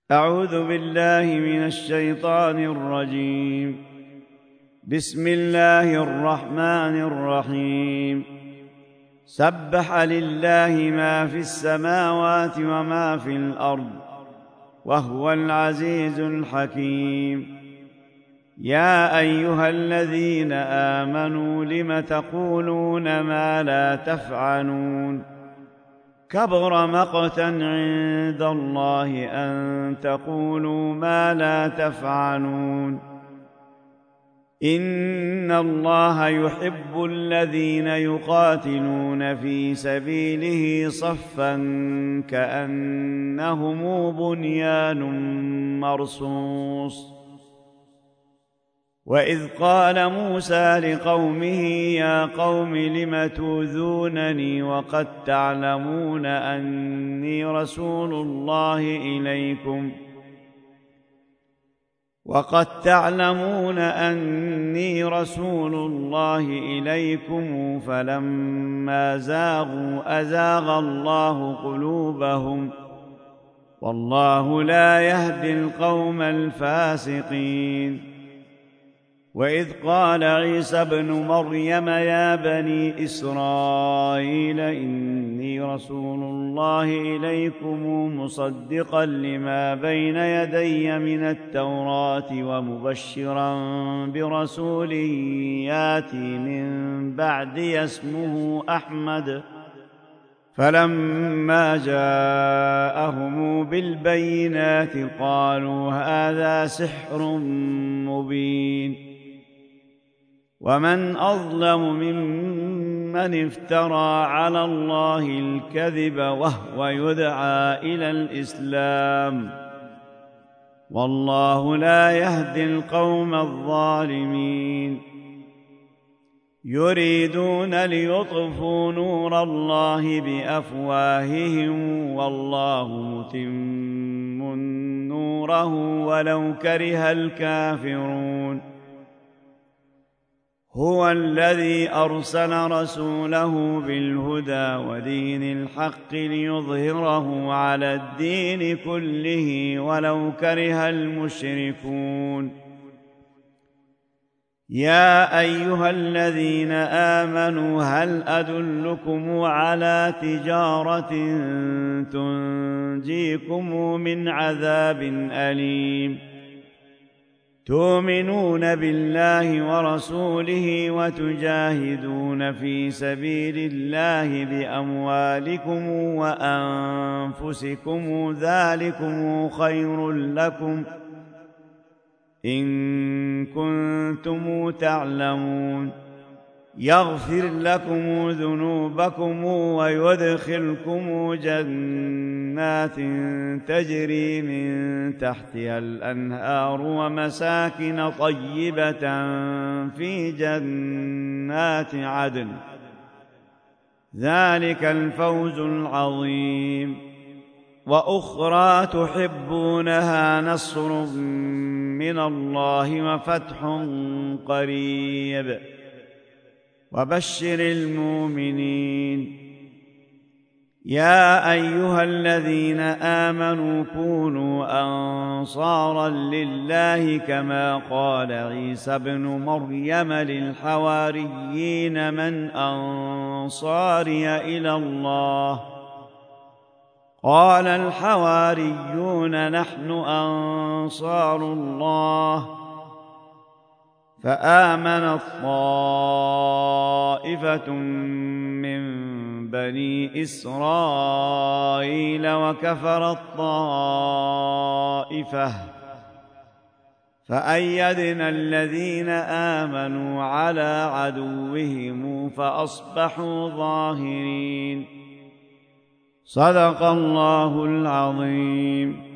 أعوذ بالله من الشيطان الرجيم. بسم الله الرحمن الرحيم. سبح لله ما في السماوات وما في الأرض وهو العزيز الحكيم. يا أيها الذين آمنوا لم تقولون ما لا تفعلون؟ كبر مقتا عند الله أن تقولوا ما لا تفعلون. إن الله يحب الذين يقاتلون في سبيله صفا كأنهم بنيان مرصوص. وإذ قال موسى لقومه يا قوم لم تؤذونني وقد تعلمون أني رسول الله إليكم فلما زاغوا أزاغ الله قلوبهم والله لا يهدي القوم الفاسقين. وإذ قال عيسى ابن مريم يا بني إسرائيل إني رسول الله إليكم مصدقا لما بين يدي من التوراة ومبشرا برسول ياتي من بعدي اسمه أحمد. فلما جاءهم بالبينات قالوا هذا سحر مبين. ومن أظلم ممن افترى على الله الكذب وهو يدعى إلى الإسلام والله لا يهدي القوم الظالمين. يريدون ليطفئوا نور الله بأفواههم والله متم نوره ولو كره الكافرون. هو الذي أرسل رسوله بالهدى ودين الحق ليظهره على الدين كله ولو كره المشركون. يا أيها الذين آمنوا هل أدلكم على تجارة تنجيكم من عذاب أليم؟ تؤمنون بالله ورسوله وتجاهدون في سبيل الله بأموالكم وأنفسكم ذلكم خير لكم إن كنتم تعلمون. يغفر لكم ذنوبكم ويدخلكم جنات تجري من تحتها الأنهار ومساكن طيبة في جنات عدن ذلك الفوز العظيم. وأخرى تحبونها نصر من الله وفتح قريب وبشر المؤمنين. يا أيها الذين آمنوا كونوا أنصارا لله كما قال عيسى ابن مريم للحواريين من أنصاري إلى الله؟ قال الحواريون نحن أنصار الله. فآمنت طائفة من بني إسرائيل وكفرت طائفة فأيدنا الذين آمنوا على عدوهم فأصبحوا ظاهرين. صدق الله العظيم.